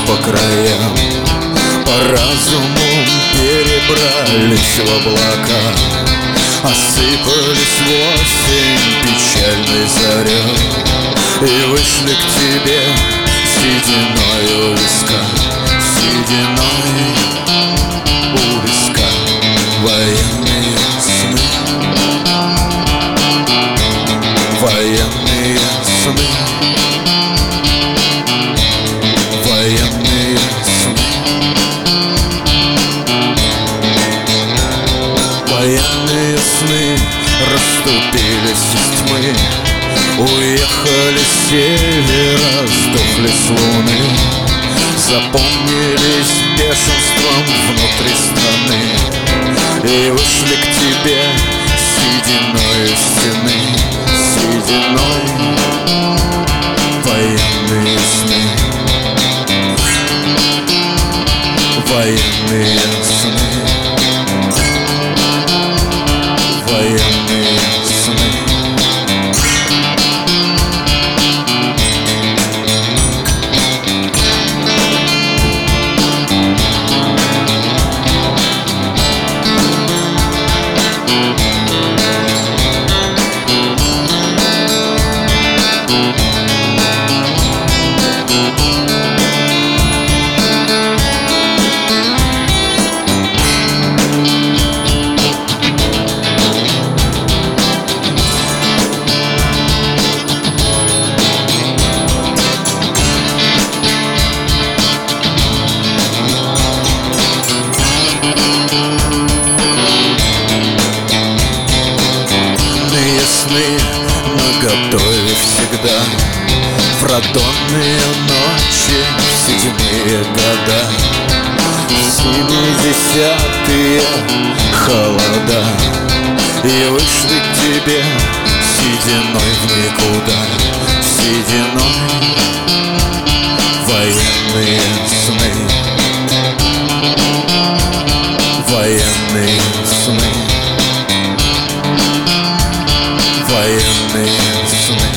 по краям, по разуму перебрались в облака, осыпались в осень печальной зарей и вышли к тебе сединой у виска, сединой у виска. Военные сны, военные сны, военные сны, военные сны расступились из тьмы, уехали с севера, сдохли с луны, запомнились бешенством внутри страны и вышли к тебе сединой стены, сединой. Военные сны, военные сны, военные сны. Сны наготове всегда, в радонные ночи, в 7-е года, в 70-е холода, и вышли к тебе сединой в никуда, сединой. Военные сны, военные сны, военные сны.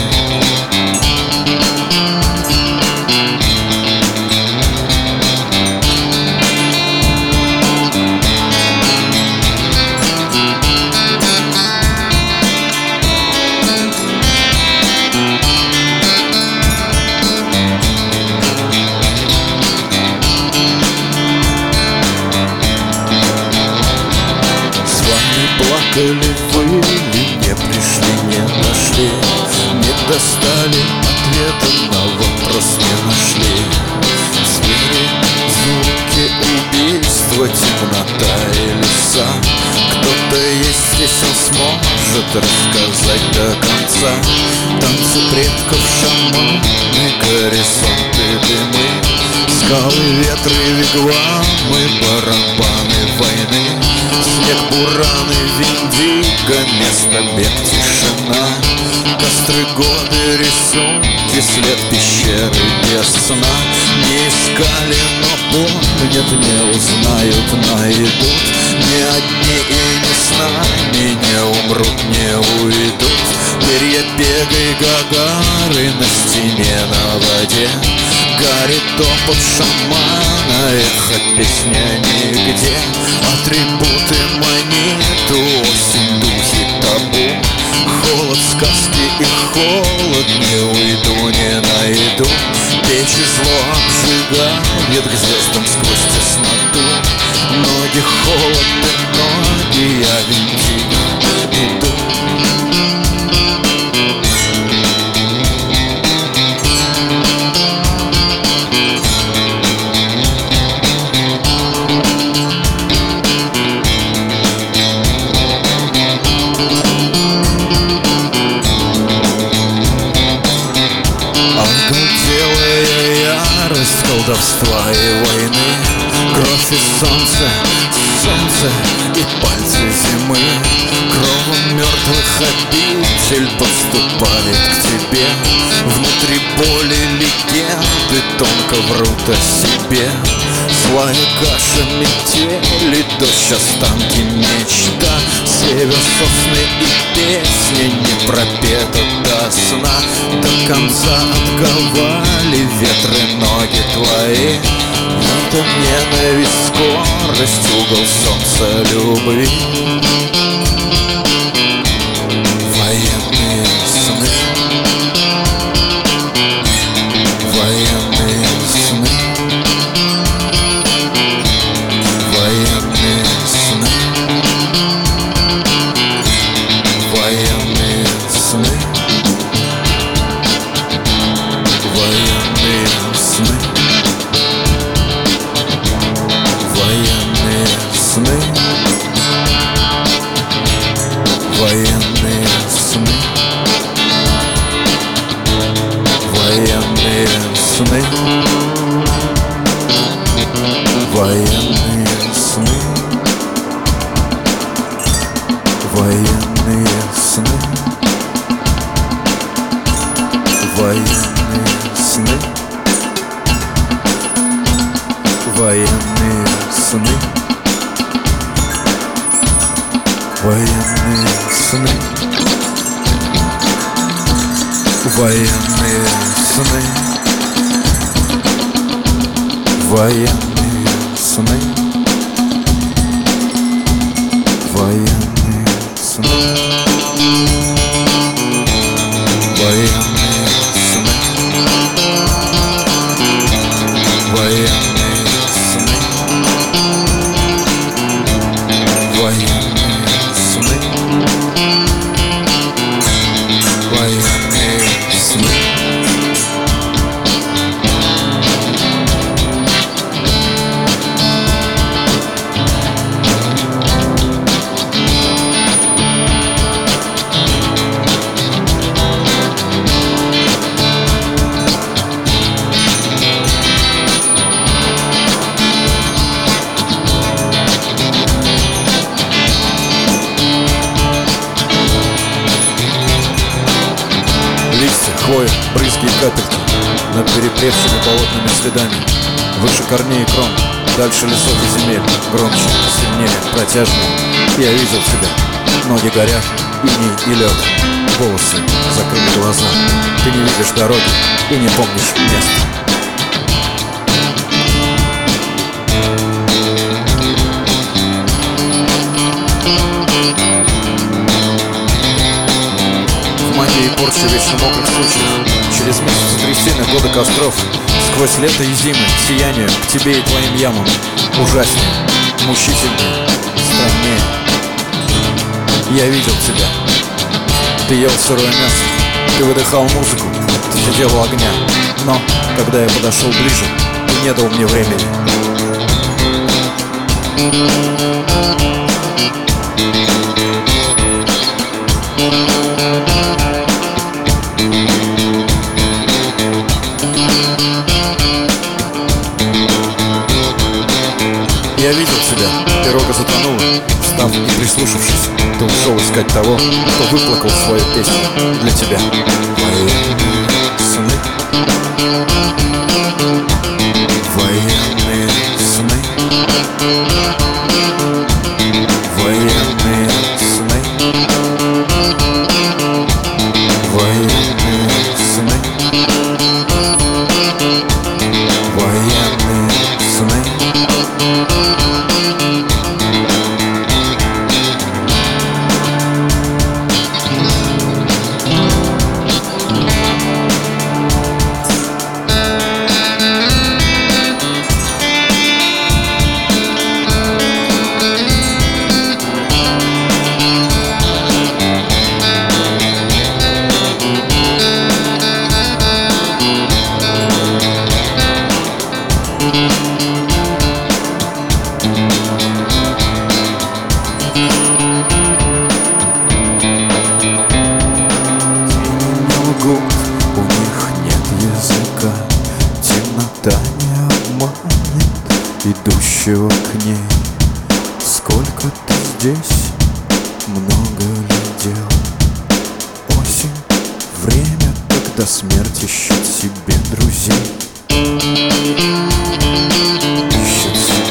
Плакали вы, не пришли, не нашли, не достали ответа на вопрос, не нашли. Звери, звуки убийства, темнота и леса. Кто-то есть здесь, он сможет рассказать до конца. Танцы предков, шаманы, горизонты, дымы, скалы, ветры, вигвамы, барабаны войны. Снег, бураны, виндиго, место, бег, тишина, костры, годы, рисунки, след пещеры без сна. Не искали, но помнят, не узнают, найдут. Не одни и не с нами, не умрут, не уйдут. Перья, бегай, Гагарин на стене, на воде. Гарри, топот шамана, эхо, песня нигде. Атрибуты, монету, осень, духи, табу. Холод, сказки и холод, не уйду, не найду. Печи, зло обжигает к звездам сквозь тесноту. Ноги, холод и ноги, я винтик иду. Колдовства и войны, кровь и солнце, солнце и пальцы зимы. Кровом мертвых обитель подступает к тебе. Внутри боли легенды тонко врут о себе. Злая каша, метели, дождь, останки, мечта. Север, сосны и песни не пропета до сна. До конца отковали ветры ноги твои. Это ненависть, скорость, угол солнца любви. Военные сны, военные сны, военные сны, военные сны, военные сны, военные сны, военные сны, военные сны, военные сны, военные сны, военные сны, военные сны, военные сны, военные сны, военные сны, военные сны, военные сны, военные сны, военные сны, военные сны. Листья, хвоя, брызги и капельки над переплевшими болотными следами. Выше корней и крон, дальше лесов и земель. Громче, сильнее, протяжнее. Я видел тебя. Ноги горят, иней и лед. Волосы, закрыли глаза. Ты не видишь дороги и не помнишь места. И порча вечно мокрых случаев. Через месяцы трясины, годы костров. Сквозь лето и зимы, сияние к тебе и твоим ямам. Ужаснее, мучительнее, страннее. Я видел тебя. Ты ел сырое мясо, ты выдыхал музыку, ты сидел у огня. Но, когда я подошел ближе, ты не дал мне времени. Я видел тебя, пирога затонула. Встав и прислушавшись, ты ушел искать того, кто выплакал свою песню для тебя. Военные сны, военные сны, военные сны, военные сны, военные сны. У них нет языка, темнота не обманет идущего к ней. Сколько ты здесь, много ли дел? Осень, время, когда смерть ищет себе друзей. Ищет себе